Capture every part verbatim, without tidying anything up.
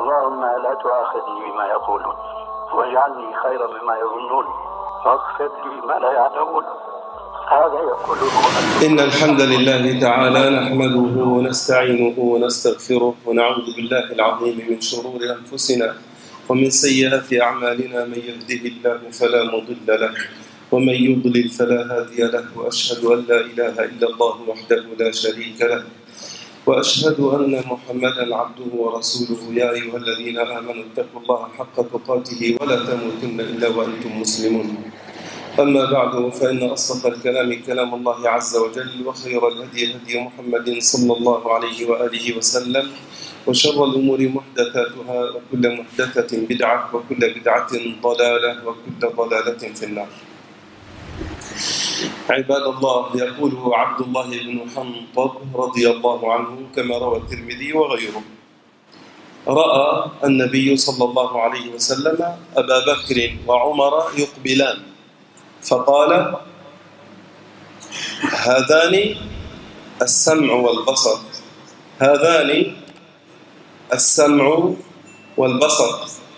اللهم لا تؤاخذني بما يقولون واجعلني خيرا مما يظنون واغفر لي ما لا يعلمون. هذا يقول إن الحمد لله تعالى نحمده ونستعينه ونستغفره ونعوذ بالله العظيم من شرور أنفسنا ومن سيئات أعمالنا. من يهده الله فلا مضل له ومن يضلل فلا هادي له، وأشهد أن لا إله إلا الله وحده لا شريك له، وأشهد أن محمدا عبده ورسوله. يا أيها الذين آمنوا اتقوا الله حق تقاته ولا تموتن إلا وأنتم مسلمون. أما بعد، فإن أصدق الكلام كلام الله عز وجل، وخير الهدي هدي محمد صلى الله عليه وآله وسلم، وشر الأمور محدثاتها، وكل محدثة بدعة، وكل بدعة ضلالة، وكل ضلالة في النار. عباد الله، يقول عبد الله بن حنطب رضي الله عنه كما روى الترمذي وغيره: رأى النبي صلى الله عليه وسلم أبا بكر وعمر يقبلان فقال: هذان السمع والبصر، هذان السمع والبصر.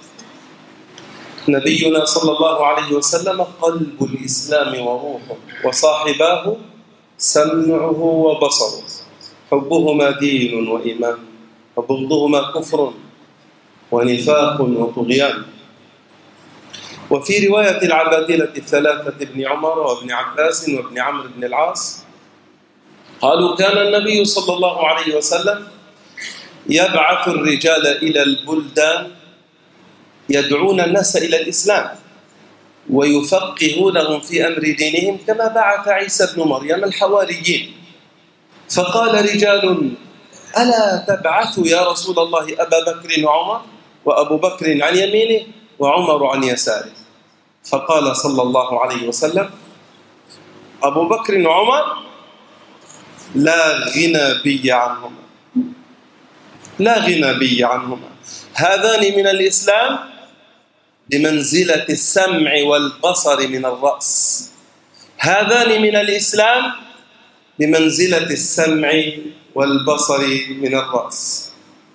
نبينا صلى الله عليه وسلم قلب الإسلام وروحه، وصاحباه سمعه وبصره، حبهما دين وإيمان، وبغضهما كفر ونفاق وطغيان. وفي رواية العبادلة الثلاثة ابن عمر وابن عباس وابن عمرو بن العاص قالوا: كان النبي صلى الله عليه وسلم يبعث الرجال إلى البلدان يدعون الناس إلى الإسلام ويفقهونهم في أمر دينهم، كما بعث عيسى بن مريم الحواريين. فقال رجال: ألا تبعث يا رسول الله أبا بكر وعمر؟ وأبو بكر عن يمينه وعمر عن يساره. فقال صلى الله عليه وسلم: أبو بكر وعمر لا غنى بي عنهما، لا غنى بي عنهما، هذان من الإسلام بمنزلة السمع والبصر من الرأس، هذان من الإسلام بمنزلة السمع والبصر من الرأس.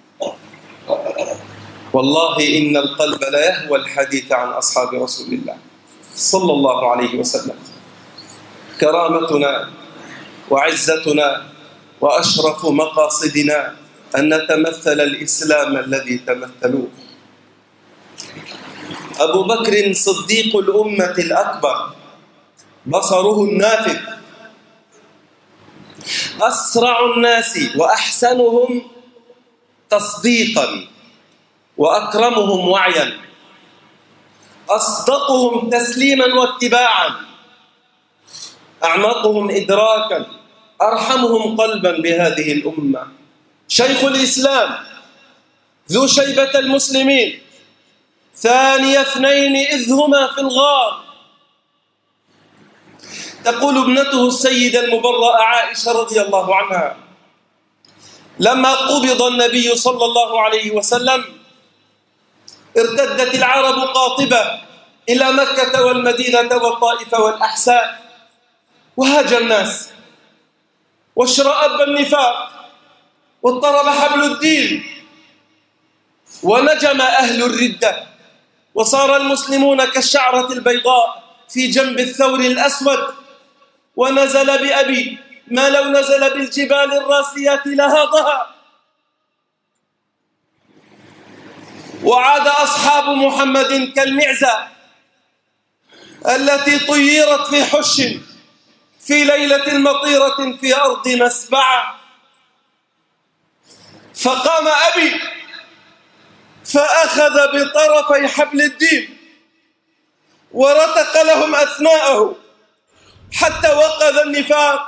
والله إن القلب لا يهوى الحديث عن أصحاب رسول الله صلى الله عليه وسلم. كرامتنا وعزتنا وأشرف مقاصدنا أن نتمثل الإسلام الذي تمثلوه. أبو بكر صديق الأمة الأكبر، بصره النافذ، أسرع الناس وأحسنهم تصديقا وأكرمهم وعيا، أصدقهم تسليما واتباعا، أعمقهم إدراكا، أرحمهم قلبا بهذه الأمة. شيخ الإسلام ذو شيبة المسلمين، ثاني اثنين إذ هما في الغار. تقول ابنته السيدة المبرأة عائشة رضي الله عنها: لما قبض النبي صلى الله عليه وسلم ارتدت العرب قاطبة إلى مكة والمدينة والطائف والأحساء، وهاج الناس، واشرأب النفاق، واضطرب حبل الدين، ونجم أهل الردة، وصار المسلمون كالشعرة البيضاء في جنب الثور الأسود. ونزل بأبي ما لو نزل بالجبال الراسيات لهاضها. وعاد أصحاب محمد كالمعزة التي طيرت في حش في ليلة مطيرة في أرض مسبعة. فقام أبي فأخذ بطرفي حبل الدين ورتق لهم أثناءه حتى وقذ النفاق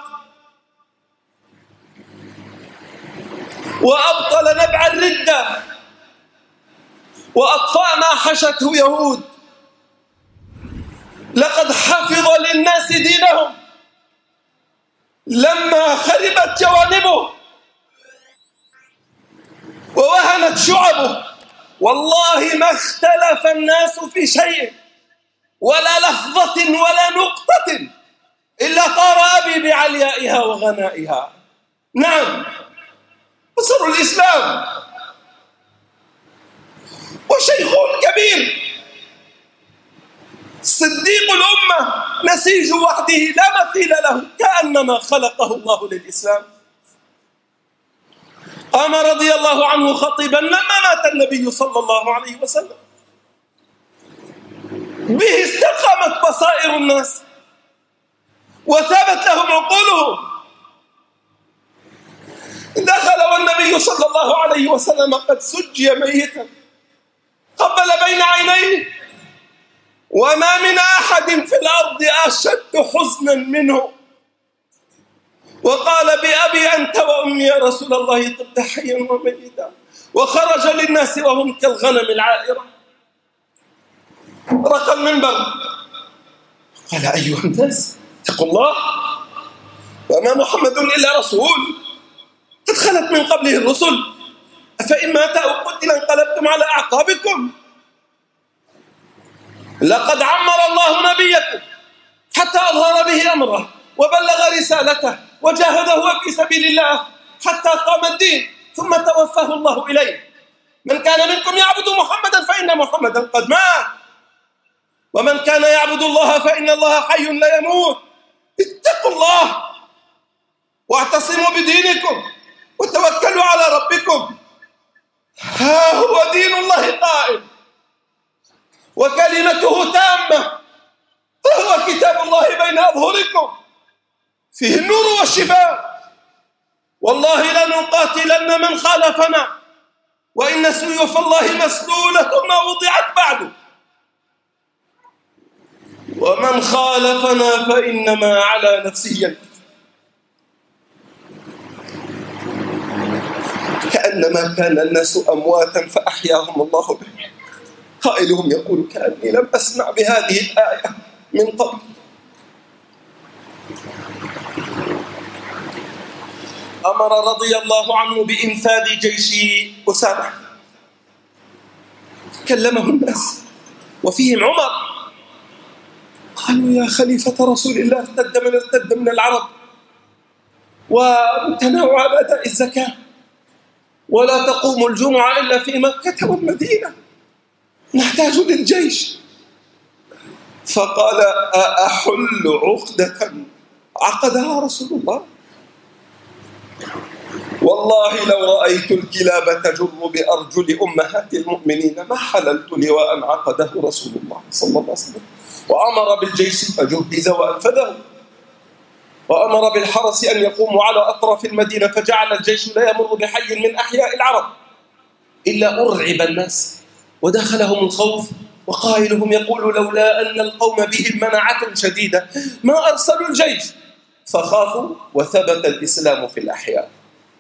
وأبطل نبع الردة وأطفأ ما حشته يهود. لقد حفظ للناس دينهم لما خربت جوانبه ووهنت شعبه. والله ما اختلف الناس في شيء ولا لفظة ولا نقطة إلا طار أبي بعليائها وغنائها. نعم، نصر الإسلام وشيخ كبير صديق الأمة، نسيج وحده لا مثيل له، كأنما خلقه الله للإسلام. قام رضي الله عنه خطيبا لما مات النبي صلى الله عليه وسلم، به استقامت بصائر الناس وثابت لهم عقولهم. دخل والنبي صلى الله عليه وسلم قد سجي ميتا، قبل بين عينيه، وما من أحد في الأرض أشد حزنا منه، وقال بأبي أنت وأمي يا رسول الله طبت حيا وميتا، وخرج للناس وهم كالغنم العائرة. رقى المنبر قال أيها الناس اتقوا الله، وما محمد إلا رسول قد خلت من قبله الرسل، أفإن مات أو قتل انقلبتم على أعقابكم. لقد عمر الله نبيكم حتى أظهر به أمره وبلغ رسالته وجاهده في سبيل الله حتى قام الدين، ثم توفاه الله إليه. من كان منكم يعبد محمدا فإن محمدا قد مات، ومن كان يعبد الله فإن الله حي لا يموت. اتقوا الله واعتصموا بدينكم وتوكلوا على ربكم، ها هو دين الله قائم وكلمته تامة، وهو كتاب الله بين أظهركم فيه النور والشفاء. والله لنقاتلن من خالفنا وإن سيوف الله مسلولة ما وضعت بعد، ومن خالفنا فإنما على نفسه ينكث. كأنما كان الناس أمواتا فأحياهم الله به. قائلهم يقول كأني لم أسمع بهذه الآية من قبل. أمر رضي الله عنه بإنفاذ جيش أسامة، كلمه الناس وفيهم عمر، قالوا يا خليفة رسول الله ارتد من ارتد من العرب وامتنعوا عن أداء الزكاة، ولا تقوم الجمعة إلا في مكة والمدينة، نحتاج للجيش. فقال أأحل عقدة عقدها رسول الله؟ والله لو رأيت الكلاب تجر بأرجل أمهات المؤمنين ما حللت لواء عقده رسول الله صلى الله عليه وسلم. وأمر بالجيش فجهز وأنفذه، وأمر بالحرس أن يقوموا على أطراف المدينة، فجعل الجيش لا يمر بحي من أحياء العرب إلا أرعب الناس ودخلهم الخوف، وقائلهم يقول لولا أن القوم بهم منعة شديدة ما أرسلوا الجيش، فخافوا وثبت الإسلام في الأحياء.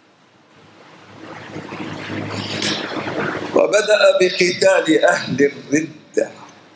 وبدأ بقتال أهل الردة،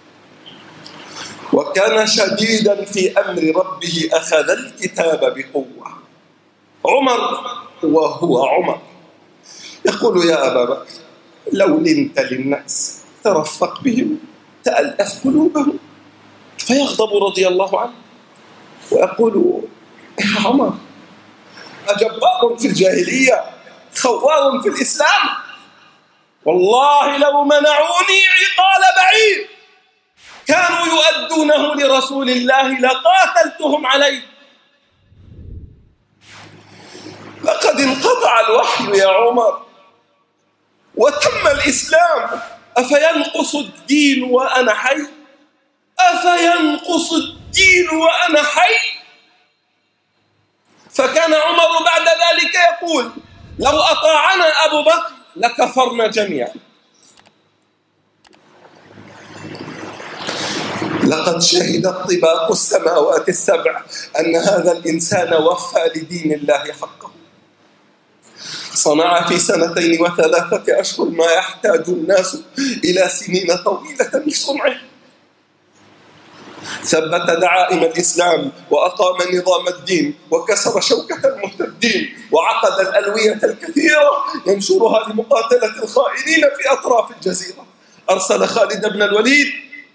وكان شديدا في أمر ربه، أخذ الكتاب بقوة. عمر وهو عمر يقول يا أبا بكر لو لنت للناس ترفق بهم تألف قلوبهم، فيغضب رضي الله عنه ويقول يا عمر أجبار في الجاهلية خوار في الإسلام، والله لو منعوني عقال بعير كانوا يؤدونه لرسول الله لقاتلتهم عليه. لقد انقطع الوحي يا عمر وتم الإسلام، أفينقص الدين وأنا حي؟ أفينقص الدين وأنا حي؟ فكان عمر بعد ذلك يقول لو أطاعنا أبو بكر لكفرنا جميعا. لقد شهدت طباق السماوات السبع أن هذا الإنسان وفى لدين الله حقه، صنع في سنتين وثلاثة أشهر ما يحتاج الناس إلى سنين طويلة لصنعه، ثبت دعائم الإسلام وأقام نظام الدين وكسر شوكة المرتدين وعقد الألوية الكثيرة ينشرها لمقاتلة الخائنين في أطراف الجزيرة. أرسل خالد بن الوليد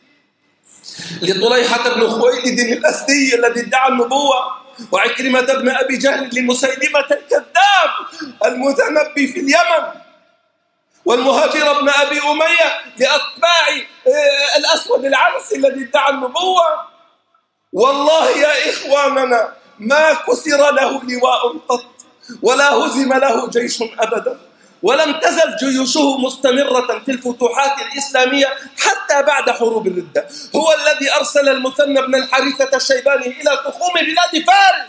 لطليحة بن خويلد الأسدي الذي ادعى النبوة، وعكرمة بن أبي جهل لمسيلمة الكذاب المتنبي في اليمن، والمهاجر بن أبي أمية لأتباع الأسود العنسي الذي ادعى النبوة. والله يا إخواننا ما كسر له لواء قط ولا هزم له جيش أبدا، ولم تزل جيوشه مستمرة في الفتوحات الإسلامية حتى بعد حروب الردة. هو الذي أرسل المثنى بن الحارثة الشيباني إلى تخوم بلاد فارس،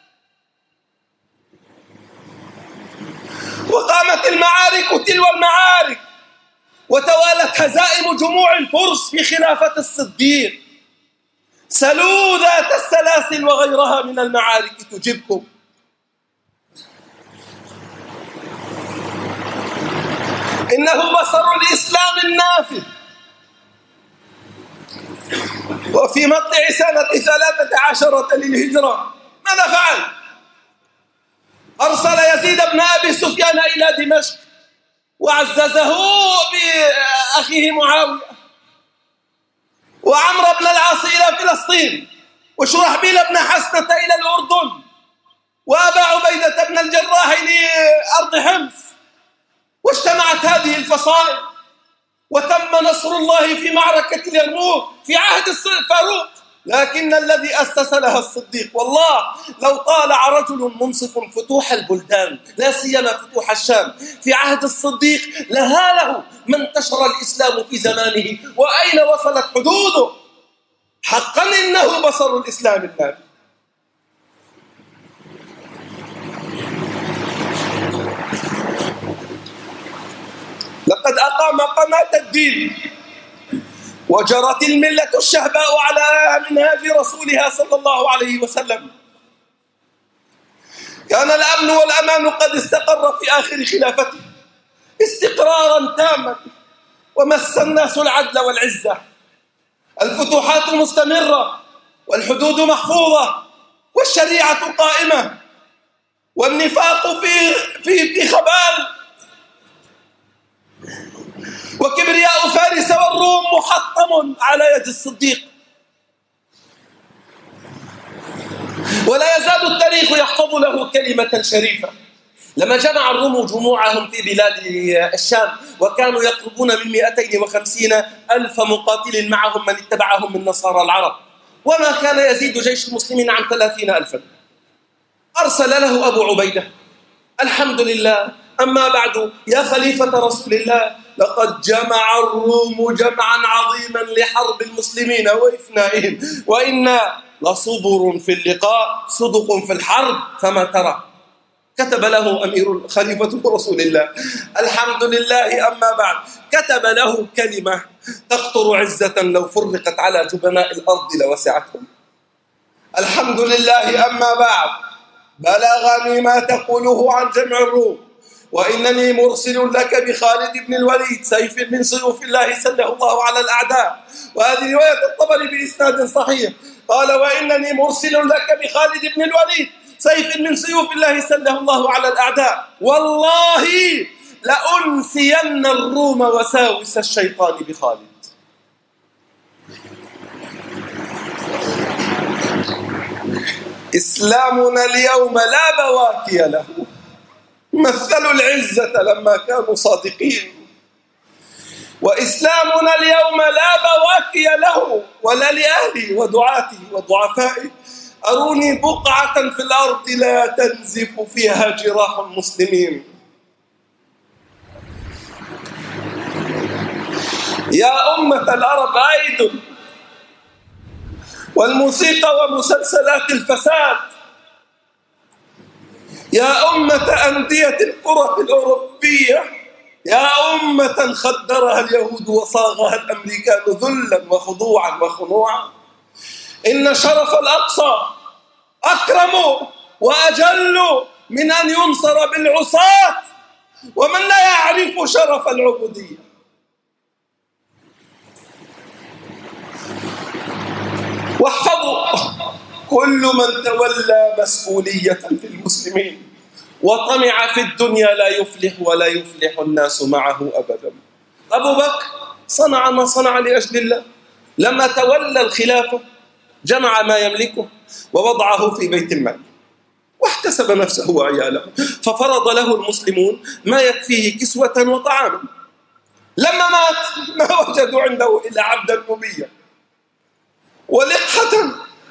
وقامت المعارك تلو المعارك، وتوالت هزائم جموع الفرس في خلافة الصديق. سلوا ذات السلاسل وغيرها من المعارك تجبكم. إنه بصر الإسلام النافذ. وفي مطلع سنة ثلاثة عشرة للهجرة ماذا فعل؟ أرسل يزيد بن أبي سفيان إلى دمشق وعززه بأخيه معاوية، وعمرو بن العاص إلى فلسطين، وشرحبيل بن حسنة إلى الأردن، وأبا عبيدة بن الجراح لأرض حمص. واجتمعت هذه الفصائل وتم نصر الله في معركة اليرموك في عهد الفاروق، لكن الذي أسس لها الصديق. والله لو طالع رجل منصف فتوح البلدان لا سيما فتوح الشام في عهد الصديق لهاله ما انتشر الإسلام في زمانه وأين وصلت حدوده. حقا إنه بصر الإسلام النافذ. لقد أقام قناة الدين وجرت الملة الشهباء على منهاج رسولها صلى الله عليه وسلم. كان الأمن والأمان قد استقر في آخر خلافته استقرارا تاما، ومس الناس العدل والعزة. الفتوحات مستمرة والحدود محفوظة والشريعة قائمة، والنفاق في في في خبال، وكبرياء فارس والروم محطم على يد الصديق. ولا يزال التاريخ يحفظ له كلمة شريفة. لما جمع الروم جموعهم في بلاد الشام وكانوا يقربون من مئتين وخمسين ألف مقاتل معهم من اتبعهم من نصارى العرب، وما كان يزيد جيش المسلمين عن ثلاثين ألفا، أرسل له أبو عبيدة: الحمد لله، أما بعد يا خليفة رسول الله، لقد جمع الروم جمعا عظيما لحرب المسلمين وإفنائهم، وإنا لصبر في اللقاء صدق في الحرب، فما ترى؟ كتب له أمير خليفة رسول الله: الحمد لله، أما بعد. كتب له كلمة تقطر عزة لو فرقت على جبناء الأرض لوسعتهم: الحمد لله، أما بعد. بلغني ما تقوله عن جمع الروم، وإنني مرسل لك بخالد بن الوليد سيف من سيوف الله سله الله على الأعداء. وهذه رواية الطبري بإسناد صحيح. قال: وإنني مرسل لك بخالد بن الوليد سيف من سيوف الله سله الله على الأعداء، والله لأنسين الروم وساوس الشيطان بخالد. إسلامنا اليوم لا بواكي له. مثلوا العزة لما كانوا صادقين، وإسلامنا اليوم لا بواكي له ولا لأهله ودعاته وضعفائه. أروني بقعة في الأرض لا تنزف فيها جراح المسلمين. يا أمة العرب أيدل والموسيقى ومسلسلات الفساد، يا أمة أندية الكرة الأوروبية، يا أمة خدرها اليهود وصاغها الأمريكان ذلا وخضوعا وخنوعا. إن شرف الأقصى أكرم وأجل من أن ينصر بالعصاة، ومن لا يعرف شرف العبودية. واحفظوا كل من تولى مسؤولية في المسلمين وطمع في الدنيا لا يفلح ولا يفلح الناس معه أبدا. أبو بكر صنع ما صنع لأجل الله. لما تولى الخلافة جمع ما يملكه ووضعه في بيت المال واحتسب نفسه وعياله، ففرض له المسلمون ما يكفيه كسوة وطعاما. لما مات ما وجدوا عنده إلا عبدا مبيا ولقحة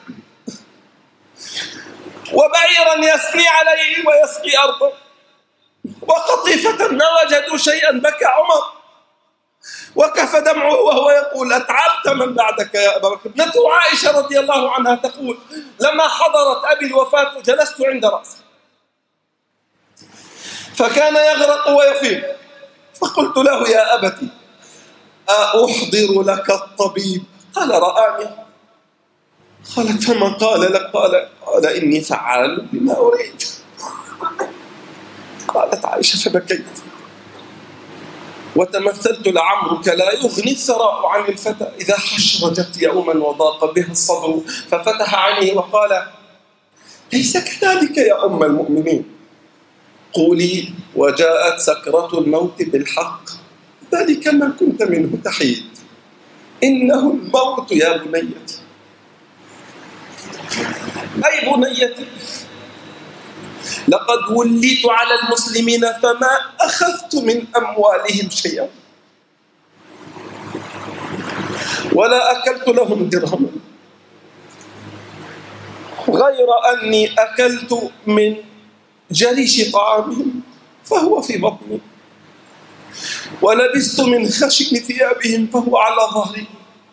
وبعيرا يسقي عليه ويسقي أرضه وقطيفة، ما وجدوا شيئا. بكى عمر وكف دمعه وهو يقول: أتعبت من بعدك يا أبا بكر. ابنته عائشة رضي الله عنها تقول: لما حضرت أبي الوفاة جلست عند رأسه فكان يغرق ويفيق، فقلت له: يا أبتي أحضر لك الطبيب؟ قال: رآني. قالت: فما قال لك؟ قال: قال إني فعال بما أريد. قالت عائشة: فبكيت وتمثلت لعمرك لا يغني الثراء عن الفتى إذا حشرجت يوما وضاق به الصدر، ففتح عيني وقال: ليس كذلك يا أم المؤمنين، قولي وجاءت سكرة الموت بالحق، ذلك ما كنت منه تحيد، إنه الموت يا بنيتي. أي بنيتي، لقد وليت على المسلمين فما أخذت من أموالهم شيئا ولا أكلت لهم درهما، غير أني أكلت من جريش طعامهم فهو في بطني، ولبست من خشن ثيابهم فهو على ظهري،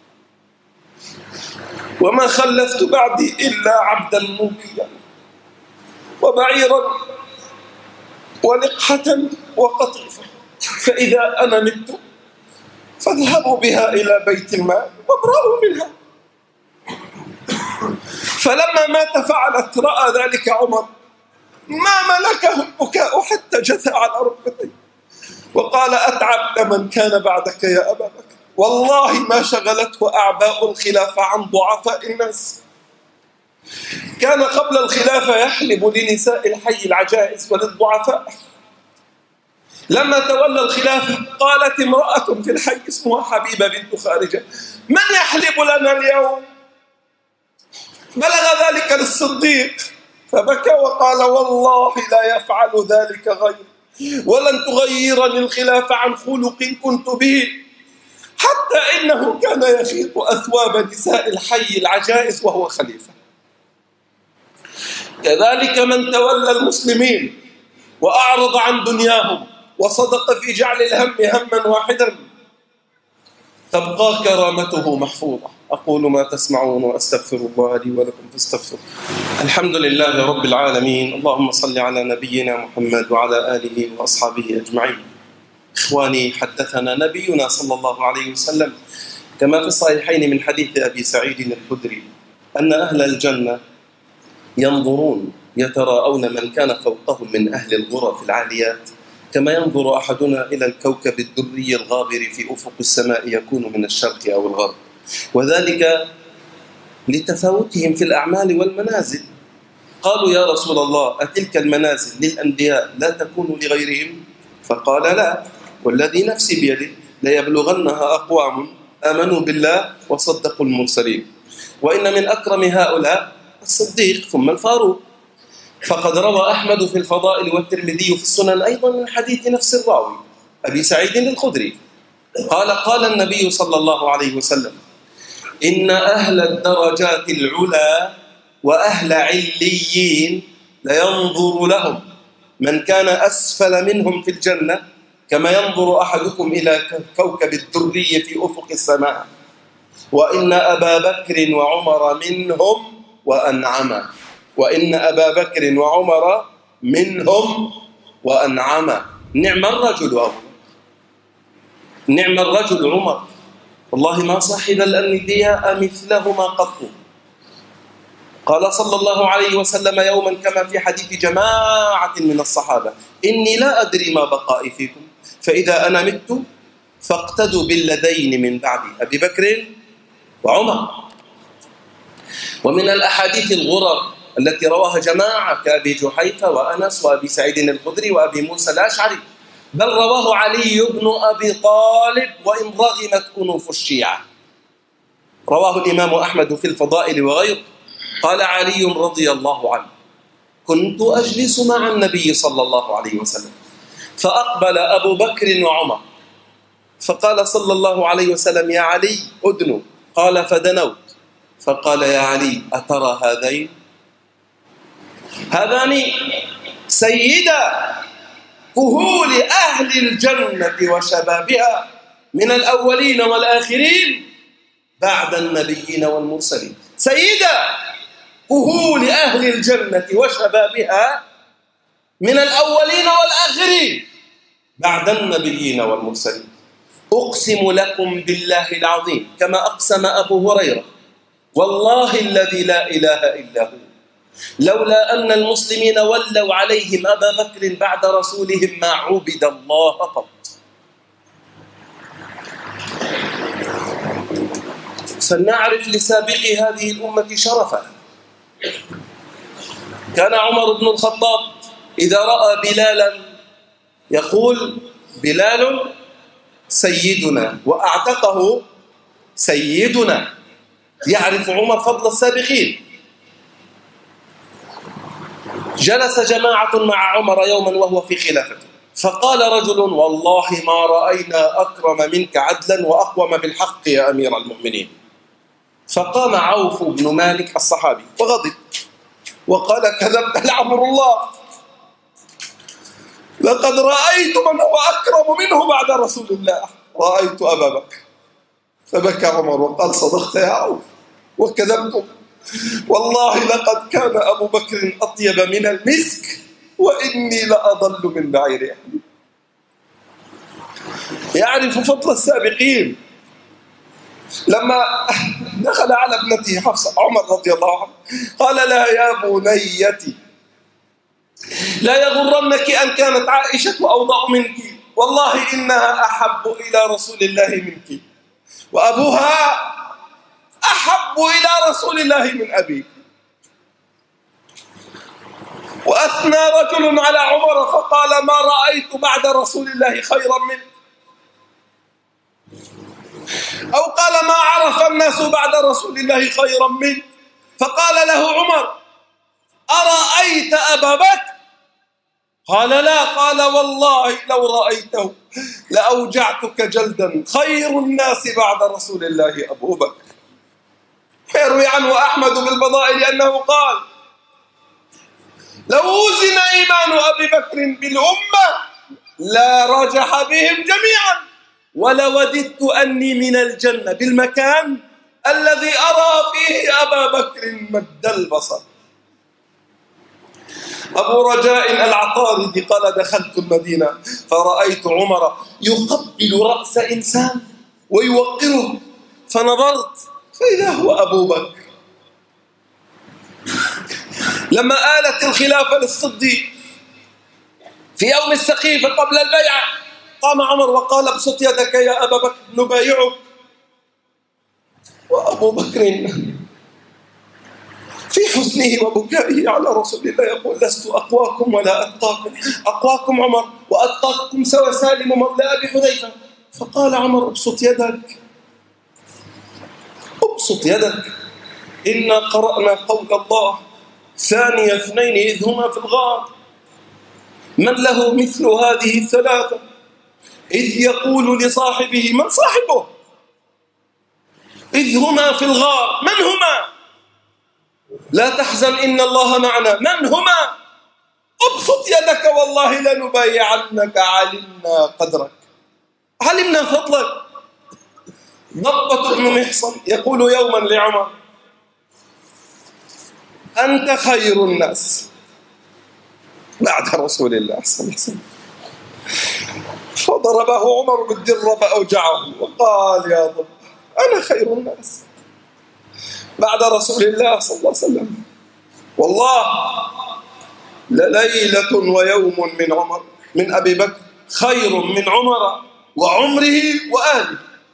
وما خلفت بعدي إلا عبدا مبيا وبعيرا ولقحة وقطيفة، فإذا أنا مت فاذهبوا بها إلى بيت المال وابرأوا منها. فلما مات فعلت رأى ذلك عمر ما ملكه البكاء حتى جثى على ركبتيه وقال: أتعبت من كان بعدك يا أبا بكر، والله ما شغلته أعباء الخلافة عن ضعفاء الناس. كان قبل الخلافة يحلب لنساء الحي العجائز وللضعفاء. لما تولى الخلافة قالت امرأة في الحي اسمها حبيبة بنت خارجة: من يحلب لنا اليوم؟ بلغ ذلك للصديق فبكى وقال: والله لا يفعل ذلك غيري، ولن تغيرني الخلافة عن خلق كنت به، حتى إنه كان يخيط أثواب نساء الحي العجائز وهو خليفة. كذلك من تولى المسلمين وأعرض عن دنياهم وصدق في جعل الهم هما واحدا تبقى كرامته محفوظة. أقول ما تسمعون وأستغفر الله لي ولكم فاستغفروه. الحمد لله رب العالمين، اللهم صل على نبينا محمد وعلى آله وأصحابه أجمعين. إخواني، حدثنا نبينا صلى الله عليه وسلم كما في الصحيحين من حديث أبي سعيد الخدري أن أهل الجنة ينظرون يتراءون من كان فوقهم من أهل الغرف العاليات كما ينظر أحدنا إلى الكوكب الدري الغابر في أفق السماء يكون من الشرق أو الغرب، وذلك لتفاوتهم في الأعمال والمنازل. قالوا: يا رسول الله، أتلك المنازل للأنبياء لا تكون لغيرهم؟ فقال: لا، والذي نفسي بيده ليبلغنها أقوام آمنوا بالله وصدقوا المرسلين، وإن من أكرم هؤلاء الصديق ثم الفاروق. فقد روى أحمد في الفضائل والترمذي في السنن أيضا من حديث نفس الراوي أبي سعيد الخدري قال: قال النبي صلى الله عليه وسلم: إن أهل الدرجات العلا وأهل عليين لينظر لهم من كان أسفل منهم في الجنة كما ينظر أحدكم إلى كوكب الدري في أفق السماء، وإن أبا بكر وعمر منهم وأنعم وإن أبا بكر وعمر منهم وأنعم. نعم الرجل أبو نعم الرجل عمر، والله ما صاحب الأنبياء مثلهما قط. قال صلى الله عليه وسلم يوما كما في حديث جماعة من الصحابة: إني لا أدري ما بقائي فيكم، فإذا أنا مت فاقتدوا بالذين من بعدي أبي بكر وعمر. ومن الأحاديث الغرر التي رواها جماعة كأبي جحيفة وأنس وأبي سعيد الخدري وأبي موسى الأشعري، بل رواه علي بن أبي طالب وإن رغمت أنوف الشيعة. رواه الإمام أحمد في الفضائل وغيره. قال علي رضي الله عنه: كنت أجلس مع النبي صلى الله عليه وسلم فأقبل أبو بكر وعمر فقال صلى الله عليه وسلم: يا علي أدنو. قال: فدنوت. فقال: يا علي أترى هذين؟ هذان سيدا كهول أهل الجنة وشبابها من الأولين والآخرين بعد النبيين والمرسلين. سيدا كهول أهل الجنة وشبابها من الأولين والآخرين بعد النبيين والمرسلين. أقسم لكم بالله العظيم كما أقسم أبو هريرة والله الذي لا إله إلا هو لولا أن المسلمين ولوا عليهم أبا بكر بعد رسولهم ما عبد الله قط. فلنعرف لسابق هذه الأمة شرفا. كان عمر بن الخطاب إذا رأى بلالا يقول: بلال سيدنا، وأعتقه سيدنا. يعرف عمر فضل السابقين. جلس جماعة مع عمر يوما وهو في خلافته، فقال رجل: والله ما رأينا أكرم منك عدلا وأقوم بالحق يا أمير المؤمنين. فقام عوف بن مالك الصحابي وغضب وقال: كذبت لعمر الله، لقد رأيت من هو أكرم منه بعد رسول الله، رأيت أبا بكر. فبكى عمر وقال: صدقت يا عوف وكذبتم، والله لقد كان أبو بكر أطيب من المسك وإني لأضل من بعير أهلي. يعرف فضل السابقين. لما دخل على ابنته حفصة عمر رضي الله عنه قال لها: يا بنيتي لا يغرنك أن كانت عائشة أوضع منك، والله إنها أحب إلى رسول الله منك، وأبوها أحب إلى رسول الله من أبيك. وأثنى رجل على عمر فقال: ما رأيت بعد رسول الله خيرا منه. أو قال: ما عرف الناس بعد رسول الله خيرا منه. فقال له عمر: أرأيت أبا بكر؟ قال: لا. قال: والله لو رأيته لأوجعتك جلدا، خير الناس بعد رسول الله أبو بكر. يروي عنه أحمد بالفضائل أنه قال: لو وزن إيمان أبي بكر بالأمة لا رجح بهم جميعا، ولوددت أني من الجنة بالمكان الذي أرى فيه أبا بكر مد البصر. أبو رجاء العطاردي قال: دخلت المدينة فرأيت عمر يقبل رأس إنسان ويوقره، فنظرت فإذا هو أبو بكر. لما آلت الخلافة للصديق في يوم السقيفة قبل البيعة قام عمر وقال: ابسط يدك يا أبا بكر نبايعك. وأبو بكر في حزنه وبكائه على رسول الله يقول: لست أقواكم ولا أتقاكم، أقواكم عمر وأتقاكم سوى سالم مولى أبي حذيفة. فقال عمر: ابسط يدك، ابسط يدك، إنا قرأنا قول الله ثاني اثنين إذ هما في الغار من له مثل هذه الثلاثة إذ يقول لصاحبه من صاحبه إذ هما في الغار من هما لا تحزن إن الله معنا من هما ابسط يدك والله لنبايعنك علمنا قدرك علمنا فضلك. ضبة بن محصن يقول يوما لعمر: أنت خير الناس بعد رسول الله صلى الله عليه وسلم. فضربه عمر بالدرة فأوجعه وقال: يا ضب أنا خير الناس بعد رسول الله صلى الله عليه وسلم. والله لليلة ويوم من عمر من أبي بكر خير من عمر وعمره وآله.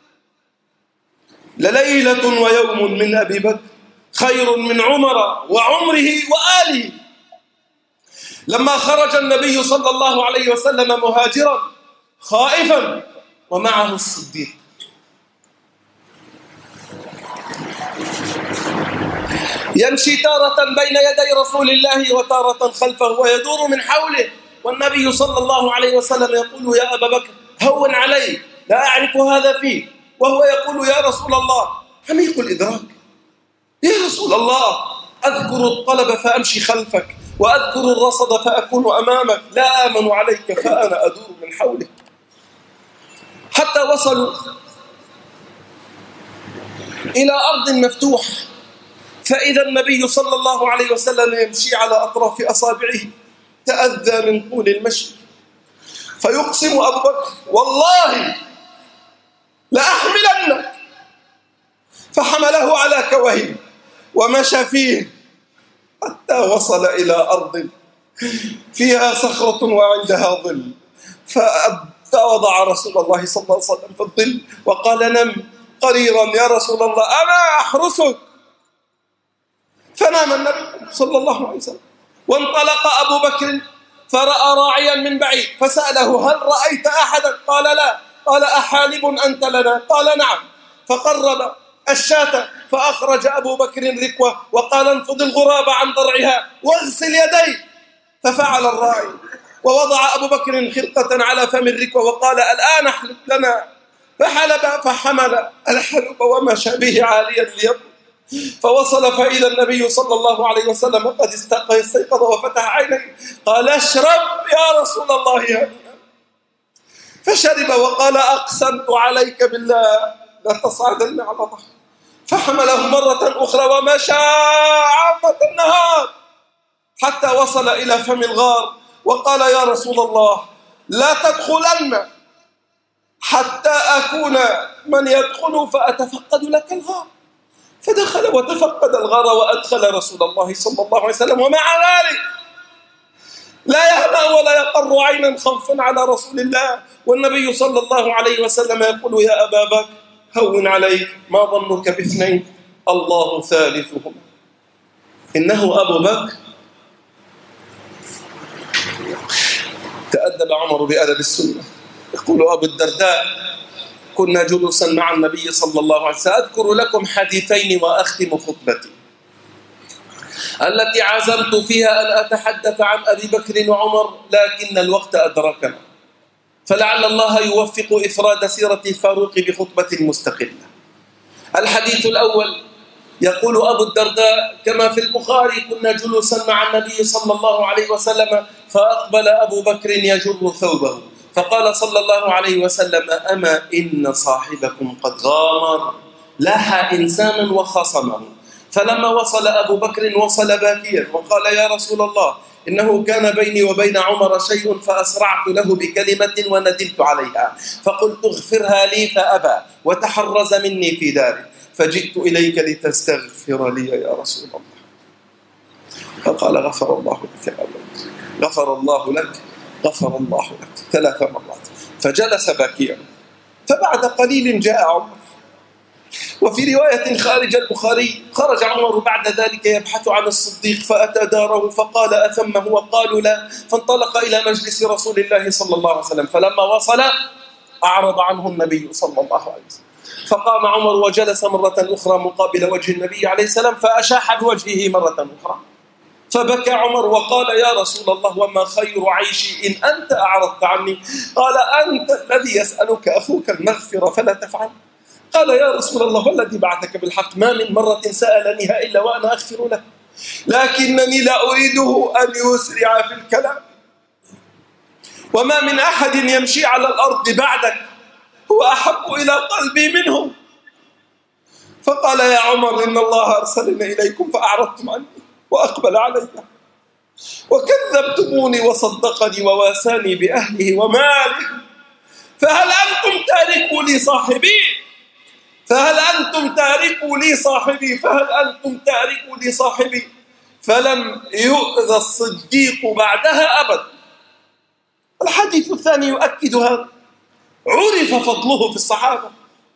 لليلة ويوم من أبي بكر خير من عمر وعمره وآله. لما خرج النبي صلى الله عليه وسلم مهاجرا خائفا ومعه الصديق، يمشي تارة بين يدي رسول الله وتارة خلفه ويدور من حوله، والنبي صلى الله عليه وسلم يقول: يا أبا بكر هون عليك لا أعرف هذا فيه، وهو يقول يا رسول الله، عميق الإدراك، يا رسول الله أذكر الطلب فأمشي خلفك، وأذكر الرصد فأكون أمامك، لا آمن عليك فأنا أدور من حولك. حتى وصلوا إلى أرض مفتوحة، فإذا النبي صلى الله عليه وسلم يمشي على أطراف أصابعه، تأذى من طول المشي، فيقسم أبو بكر والله لأحملنك، فحمله على كويه ومشى فيه حتى وصل إلى أرض فيها صخرة وعندها ظل، فوضع رسول الله صلى الله عليه وسلم في الظل وقال نم قريرا يا رسول الله أنا أحرسك. فنام النبي صلى الله عليه وسلم، وانطلق أبو بكر فرأى راعيا من بعيد فسأله هل رأيت أحدا؟ قال لا. قال أحالب أنت لنا؟ قال نعم. فقرب الشاة فأخرج أبو بكر ركوة وقال انفض الغراب عن ضرعها واغسل يديك، ففعل الراعي ووضع أبو بكر خرقة على فم الركوة وقال الآن احلب لنا، فحلب فحمل الحلب ومشى به عاليا ليبرد، فوصل فإذا النبي صلى الله عليه وسلم قد استيقظ وفتح عينيه، قال اشرب يا رسول الله يا، فشرب وقال أقسمت عليك بالله لا تصعدن على ظهر، فحمله مرة أخرى ومشى عامة النهار حتى وصل إلى فم الغار، وقال يا رسول الله لا تدخلن حتى أكون من يدخل فأتفقد لك الغار، فدخل وتفقد الغار وأدخل رسول الله صلى الله عليه وسلم، ومع ذلك لا يهنأ ولا يقر عينا خوفا على رسول الله، والنبي صلى الله عليه وسلم يقول يا أبا بكر هون عليك، ما ظنك باثنين الله ثالثهما. إنه أبو بكر تأدب عمر بأدب السنة. يقول أبو الدرداء كنا جلوسا مع النبي صلى الله عليه وسلم، أذكر لكم حديثين وأختم خطبتي التي عزمت فيها أن أتحدث عن أبي بكر وعمر، لكن الوقت أدركنا، فلعل الله يوفق إفراد سيرة الفاروق بخطبة مستقلة. الحديث الأول يقول أبو الدرداء كما في البخاري كنا جلوسا مع النبي صلى الله عليه وسلم فأقبل أبو بكر يجر ثوبه، فقال صلى الله عليه وسلم أما إن صاحبكم قد غامر، لاح إنسانا وخصمه، فلما وصل أبو بكر وصل باكيا وقال يا رسول الله إنه كان بيني وبين عمر شيء فأسرعت له بكلمة وندمت عليها، فقلت اغفرها لي فأبى وتحرز مني في داره، فجئت إليك لتستغفر لي يا رسول الله. فقال غفر الله لك يا أبا بكر، غفر الله لك، غفر الله لك ثلاث مرات، فجلس باكيا. فبعد قليل جاء عمر، وفي رواية خارج البخاري خرج عمر بعد ذلك يبحث عن الصديق فأتى داره فقال أثمه؟ وقالوا لا، فانطلق إلى مجلس رسول الله صلى الله عليه وسلم، فلما وصل أعرض عنه النبي صلى الله عليه وسلم، فقام عمر وجلس مرة أخرى مقابل وجه النبي عليه السلام فأشاح بوجهه مرة أخرى، فبكى عمر وقال يا رسول الله وما خير عيشي إن أنت أعرضت عني؟ قال أنت الذي يسألك أخوك المغفرة فلا تفعل. قال يا رسول الله والذي بعثك بالحق ما من مرة سألنيها إلا وأنا أغفر له، لكنني لا أريده أن يسرع في الكلام، وما من أحد يمشي على الأرض بعدك هو أحب إلى قلبي منه. فقال يا عمر إن الله أرسلني إليكم فأعرضتم عني وأقبل علي وكذبتموني وصدقني وواساني بأهله وماله، فهل أنتم تاركوا لي صاحبي فهل أنتم تاركوا لي صاحبي فهل أنتم تاركوا لي صاحبي فلم يؤذى الصديق بعدها أبدا. الحديث الثاني يؤكد هذا، عرف فضله في الصحابة.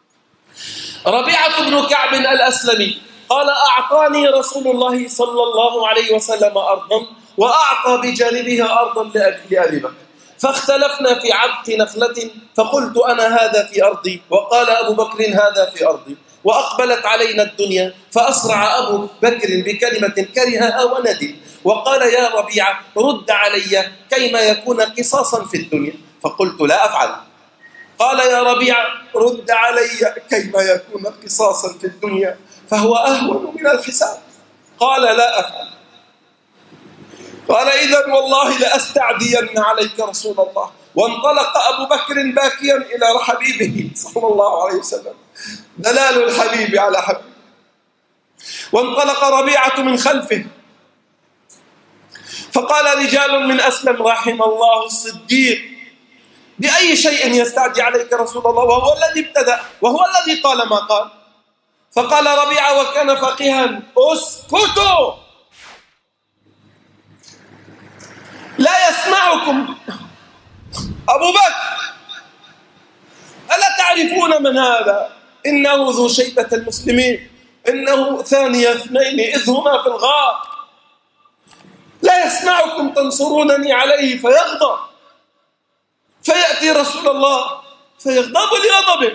ربيعة بن كعب الأسلمي قال أعطاني رسول الله صلى الله عليه وسلم أرضا وأعطى بجانبها أرضا لأبي بكر، فاختلفنا في عبق نخلة، فقلت أنا هذا في أرضي وقال أبو بكر هذا في أرضي، وأقبلت علينا الدنيا فأسرع أبو بكر بكلمة كرهها وندم وقال يا ربيعة رد علي كيما يكون قصاصا في الدنيا، فقلت لا أفعل، قال يا ربيعة رد علي كيما يكون قصاصا في الدنيا فهو أهون من الحساب. قال لا أفعل. قال إذن والله لأستعدين عليك رسول الله. وانطلق أبو بكر باكيا إلى حبيبه صلى الله عليه وسلم، دلال الحبيب على حبيبه. وانطلق ربيعة من خلفه، فقال رجال من أسلم رحم الله الصديق بأي شيء يستعدي عليك رسول الله، وهو الذي ابتدأ وهو الذي قال ما قال. فقال ربيعة وكان فقيها اسكتوا لا يسمعكم أبو بكر، ألا تعرفون من هذا؟ إنه ذو شيبة المسلمين، إنه ثاني اثنين إذ هما في الغار، لا يسمعكم تنصرونني عليه فيغضب، فيأتي رسول الله فيغضب لغضبه،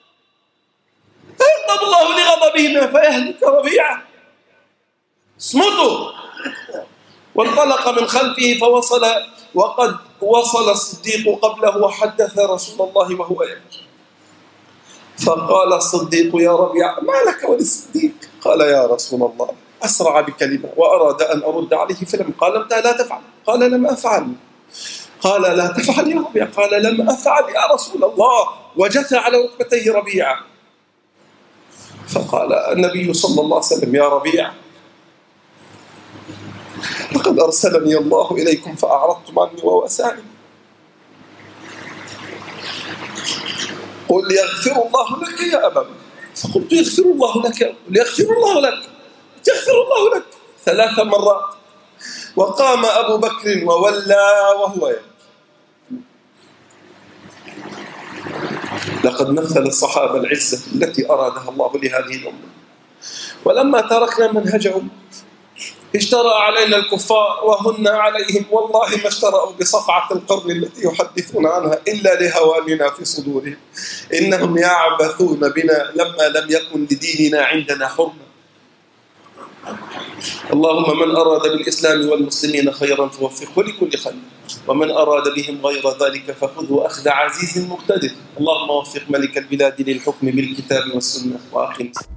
فيغضب الله لغضبهما فيهلك ربيعة. اصمتوا. وانطلق من خلفه فوصل، وقد وصل الصديق قبله وحدث رسول الله وهو يبكي. فقال الصديق يا ربيعة ما لك وللصديق؟ قال يا رسول الله أسرع بكلمة وأراد أن أرد عليه فلم. قال أنت لا تفعل. قال لم أفعل. قال لا تفعل يا ربيعة. قال لم أفعل يا رسول الله، وجثى على ركبتيه ربيعة. فقال النبي صلى الله عليه وسلم يا ربيعة لقد أرسلني الله إليكم فأعرضتم عني وواساني، قل يغفر الله لك يا أبا بكر. فقلت يغفر الله لك، يغفر الله لك، يغفر الله لك ثلاث مرات. وقام أبو بكر وولى وهو يبكي. لقد مثل الصحابة العزة التي أرادها الله لهذه الأمة، ولما تركنا منهجهم اشترى علينا الكفار وهن عليهم، والله ما اشتروا بصفعة القرن التي يحدثون عنها إلا لهواننا في صدورهم. إنهم يعبثون بنا لما لم يكن لديننا عندنا حرمة. اللهم من أراد بالإسلام والمسلمين خيرا فوفقه لكل خير، ومن أراد بهم غير ذلك فخذه أخذ عزيز مقتدر. اللهم وفق ملك البلاد للحكم بالكتاب والسنة. وأقم